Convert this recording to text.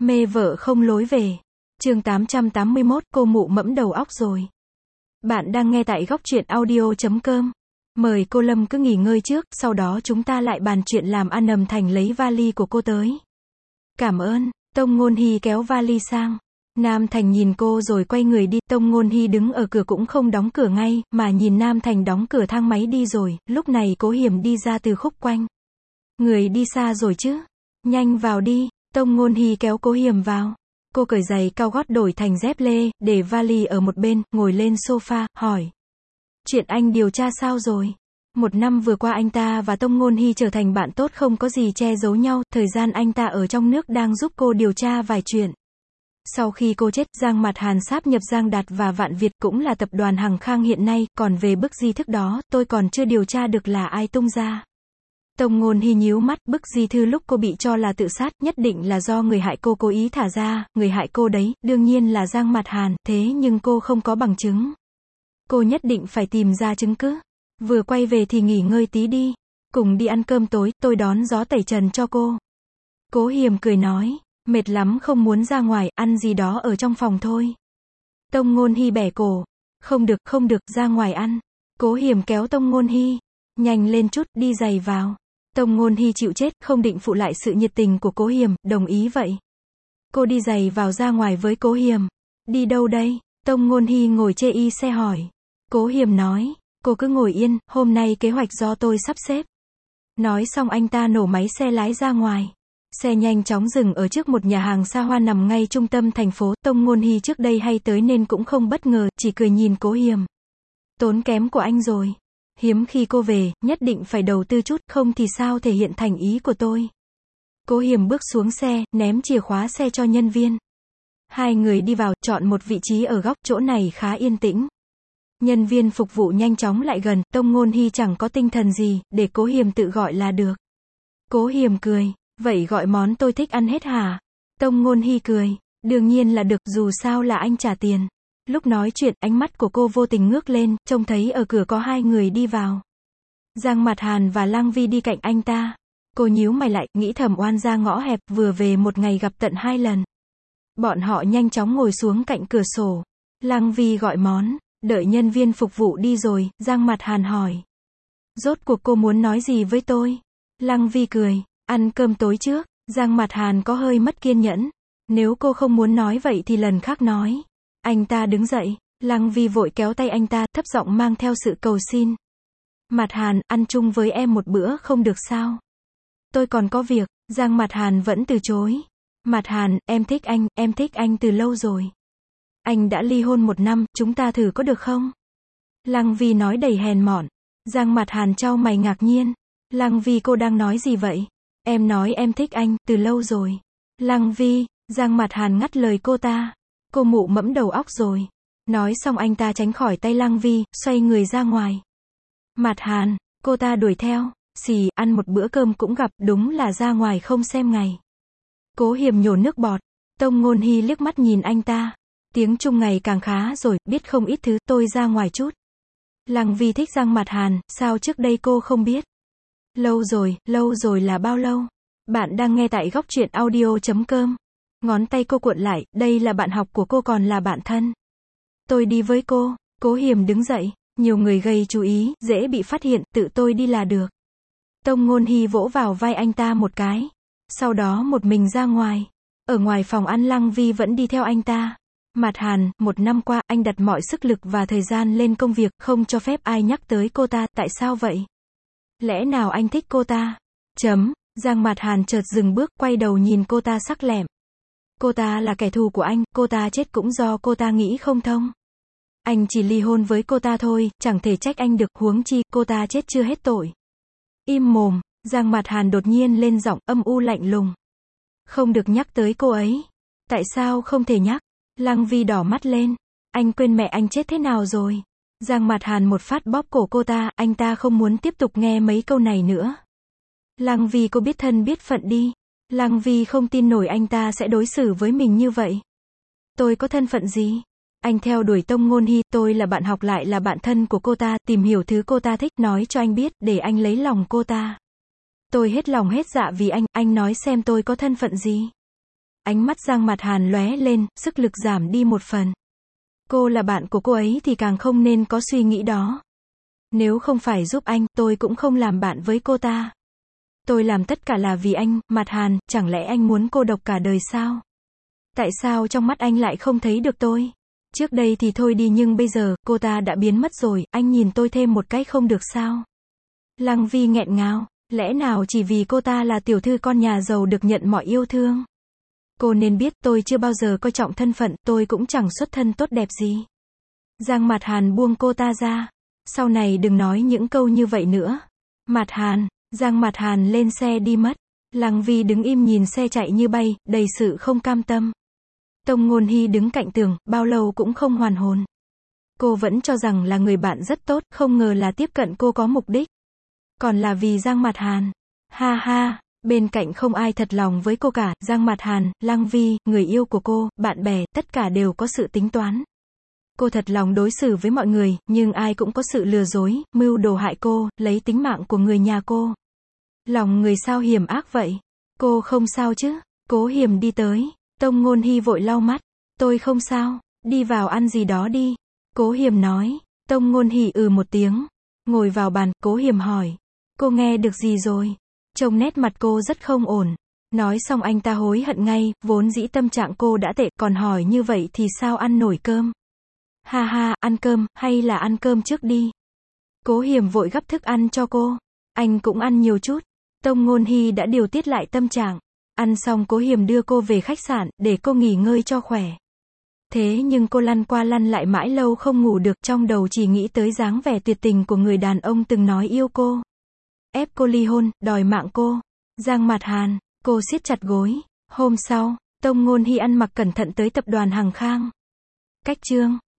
Mê vợ không lối về. Chương 881, cô mụ mẫm đầu óc rồi. Bạn đang nghe tại góc truyện audio.com. Mời cô Lâm cứ nghỉ ngơi trước, sau đó chúng ta lại bàn chuyện làm ăn. Ầm Thành lấy vali của cô tới. Cảm ơn. Tông Ngôn Hy kéo vali sang. Nam Thành nhìn cô rồi quay người đi. Tông Ngôn Hy đứng ở cửa cũng không đóng cửa ngay, mà nhìn Nam Thành đóng cửa thang máy đi rồi. Lúc này Cố Hiềm đi ra từ khúc quanh. Người đi xa rồi chứ? Nhanh vào đi. Tông Ngôn Hy kéo Cố Hiềm vào. Cô cởi giày cao gót đổi thành dép lê, để vali ở một bên, ngồi lên sofa, hỏi. Chuyện anh điều tra sao rồi? 1 năm vừa qua anh ta và Tông Ngôn Hy trở thành bạn tốt, không có gì che giấu nhau. Thời gian anh ta ở trong nước đang giúp cô điều tra vài chuyện. Sau khi cô chết, Giang Mạt Hàn sáp nhập Giang Đạt và Vạn Việt, cũng là tập đoàn Hằng Khang hiện nay. Còn về bức di thức đó, tôi còn chưa điều tra được là ai tung ra. Tông Ngôn Hy nhíu mắt. Bức di thư lúc cô bị cho là tự sát, nhất định là do người hại cô cố ý thả ra. Người hại cô đấy, đương nhiên là Giang Mạt Hàn, thế nhưng cô không có bằng chứng. Cô nhất định phải tìm ra chứng cứ. Vừa quay về thì nghỉ ngơi tí đi. Cùng đi ăn cơm tối, tôi đón gió tẩy trần cho cô. Cố Hiềm cười nói, mệt lắm không muốn ra ngoài, ăn gì đó ở trong phòng thôi. Tông Ngôn Hy bẻ cổ. Không được, ra ngoài ăn. Cố Hiềm kéo Tông Ngôn Hy. Nhanh lên chút, đi giày vào. Tông Ngôn Hy chịu chết, không định phụ lại sự nhiệt tình của Cố Hiềm, đồng ý vậy. Cô đi giày vào ra ngoài với Cố Hiềm. Đi đâu đây? Tông Ngôn Hy ngồi chê y xe hỏi. Cố Hiềm nói, cô cứ ngồi yên, hôm nay kế hoạch do tôi sắp xếp. Nói xong anh ta nổ máy xe lái ra ngoài. Xe nhanh chóng dừng ở trước một nhà hàng xa hoa nằm ngay trung tâm thành phố. Tông Ngôn Hy trước đây hay tới nên cũng không bất ngờ, chỉ cười nhìn Cố Hiềm. Tốn kém của anh rồi. Hiếm khi cô về, nhất định phải đầu tư chút, không thì sao thể hiện thành ý của tôi. Cố Hiềm bước xuống xe, ném chìa khóa xe cho nhân viên. Hai người đi vào, chọn một vị trí ở góc, chỗ này khá yên tĩnh. Nhân viên phục vụ nhanh chóng lại gần. Tông Ngôn Hy chẳng có tinh thần gì, để Cố Hiềm tự gọi là được. Cố Hiềm cười, vậy gọi món tôi thích ăn hết hả? Tông Ngôn Hy cười, đương nhiên là được, dù sao là anh trả tiền. Lúc nói chuyện, ánh mắt của cô vô tình ngước lên, trông thấy ở cửa có hai người đi vào. Giang Mạt Hàn và Lăng Vi đi cạnh anh ta. Cô nhíu mày lại, nghĩ thầm oan ra ngõ hẹp, vừa về một ngày gặp tận 2 lần. Bọn họ nhanh chóng ngồi xuống cạnh cửa sổ. Lăng Vi gọi món, đợi nhân viên phục vụ đi rồi, Giang Mạt Hàn hỏi. Rốt cuộc cô muốn nói gì với tôi? Lăng Vi cười, ăn cơm tối trước. Giang Mạt Hàn có hơi mất kiên nhẫn. Nếu cô không muốn nói vậy thì lần khác nói. Anh ta đứng dậy, Lăng Vi vội kéo tay anh ta, thấp giọng mang theo sự cầu xin. Mạt Hàn, ăn chung với em một bữa không được sao? Tôi còn có việc. Giang Mạt Hàn vẫn từ chối. Mạt Hàn, em thích anh từ lâu rồi. Anh đã ly hôn 1 năm, chúng ta thử có được không? Lăng Vi nói đầy hèn mọn. Giang Mạt Hàn chau mày ngạc nhiên. Lăng Vi, cô đang nói gì vậy? Em nói em thích anh, từ lâu rồi. Lăng Vi, Giang Mạt Hàn ngắt lời cô ta. Cô mụ mẫm đầu óc rồi. Nói xong anh ta tránh khỏi tay Lăng Vi, xoay người ra ngoài. Mạt Hàn, cô ta đuổi theo. Xì, ăn một bữa cơm cũng gặp, đúng là ra ngoài không xem ngày. Cố Hiềm nhổ nước bọt. Tông Ngôn Hy liếc mắt nhìn anh ta. Tiếng Trung ngày càng khá rồi, biết không ít thứ, tôi ra ngoài chút. Lăng Vi thích Giang Mạt Hàn, sao trước đây cô không biết? Lâu rồi là bao lâu? Bạn đang nghe tại góc truyện audio.com. Ngón tay cô cuộn lại, đây là bạn học của cô còn là bạn thân. Tôi đi với cô. Cố Hiềm đứng dậy, nhiều người gây chú ý, dễ bị phát hiện, tự tôi đi là được. Tông Ngôn Hy vỗ vào vai anh ta một cái. Sau đó một mình ra ngoài. Ở ngoài phòng ăn Lăng Vi vẫn đi theo anh ta. Mạt Hàn, 1 năm qua, anh đặt mọi sức lực và thời gian lên công việc, không cho phép ai nhắc tới cô ta, tại sao vậy? Lẽ nào anh thích cô ta? Giang Mạt Hàn chợt dừng bước, quay đầu nhìn cô ta sắc lẹm. Cô ta là kẻ thù của anh, cô ta chết cũng do cô ta nghĩ không thông. Anh chỉ ly hôn với cô ta thôi, chẳng thể trách anh được, huống chi, cô ta chết chưa hết tội. Im mồm. Giang Mạt Hàn đột nhiên lên giọng, âm u lạnh lùng. Không được nhắc tới cô ấy. Tại sao không thể nhắc? Lăng Vi đỏ mắt lên. Anh quên mẹ anh chết thế nào rồi? Giang Mạt Hàn một phát bóp cổ cô ta, anh ta không muốn tiếp tục nghe mấy câu này nữa. Lăng Vi, cô biết thân biết phận đi. Lăng Vi không tin nổi anh ta sẽ đối xử với mình như vậy. Tôi có thân phận gì? Anh theo đuổi Tông Ngôn Hy, tôi là bạn học lại là bạn thân của cô ta, tìm hiểu thứ cô ta thích, nói cho anh biết, để anh lấy lòng cô ta. Tôi hết lòng hết dạ vì anh nói xem tôi có thân phận gì? Ánh mắt Giang Mạt Hàn lóe lên, sức lực giảm đi một phần. Cô là bạn của cô ấy thì càng không nên có suy nghĩ đó. Nếu không phải giúp anh, tôi cũng không làm bạn với cô ta. Tôi làm tất cả là vì anh, Mạt Hàn, chẳng lẽ anh muốn cô độc cả đời sao? Tại sao trong mắt anh lại không thấy được tôi? Trước đây thì thôi đi nhưng bây giờ, cô ta đã biến mất rồi, anh nhìn tôi thêm một cái không được sao? Lăng Vi nghẹn ngào, lẽ nào chỉ vì cô ta là tiểu thư con nhà giàu được nhận mọi yêu thương? Cô nên biết tôi chưa bao giờ coi trọng thân phận, tôi cũng chẳng xuất thân tốt đẹp gì. Giang Mạt Hàn buông cô ta ra. Sau này đừng nói những câu như vậy nữa. Mạt Hàn, Giang Mạt Hàn lên xe đi mất. Lăng Vi đứng im nhìn xe chạy như bay, đầy sự không cam tâm. Tông Ngôn Hy đứng cạnh tường, bao lâu cũng không hoàn hồn. Cô vẫn cho rằng là người bạn rất tốt, không ngờ là tiếp cận cô có mục đích. Còn là vì Giang Mạt Hàn. Ha ha, bên cạnh không ai thật lòng với cô cả, Giang Mạt Hàn, Lăng Vi, người yêu của cô, bạn bè, tất cả đều có sự tính toán. Cô thật lòng đối xử với mọi người, nhưng ai cũng có sự lừa dối, mưu đồ hại cô, lấy tính mạng của người nhà cô. Lòng người sao hiểm ác vậy? Cô không sao chứ? Cố Hiềm đi tới. Tông Ngôn Hy vội lau mắt. Tôi không sao, đi vào ăn gì đó đi. Cố Hiềm nói. Tông Ngôn Hy một tiếng. Ngồi vào bàn, Cố Hiềm hỏi. Cô nghe được gì rồi? Trông nét mặt cô rất không ổn. Nói xong anh ta hối hận ngay, vốn dĩ tâm trạng cô đã tệ, còn hỏi như vậy thì sao ăn nổi cơm? Ha ha, ăn cơm, hay là ăn cơm trước đi. Cố Hiềm vội gắp thức ăn cho cô. Anh cũng ăn nhiều chút. Tông Ngôn Hy đã điều tiết lại tâm trạng. Ăn xong Cố Hiềm đưa cô về khách sạn, để cô nghỉ ngơi cho khỏe. Thế nhưng cô lăn qua lăn lại mãi lâu không ngủ được, trong đầu chỉ nghĩ tới dáng vẻ tuyệt tình của người đàn ông từng nói yêu cô. Ép cô ly hôn, đòi mạng cô. Giang Mạt Hàn, cô siết chặt gối. Hôm sau, Tông Ngôn Hy ăn mặc cẩn thận tới tập đoàn Hằng Khang. Cách chương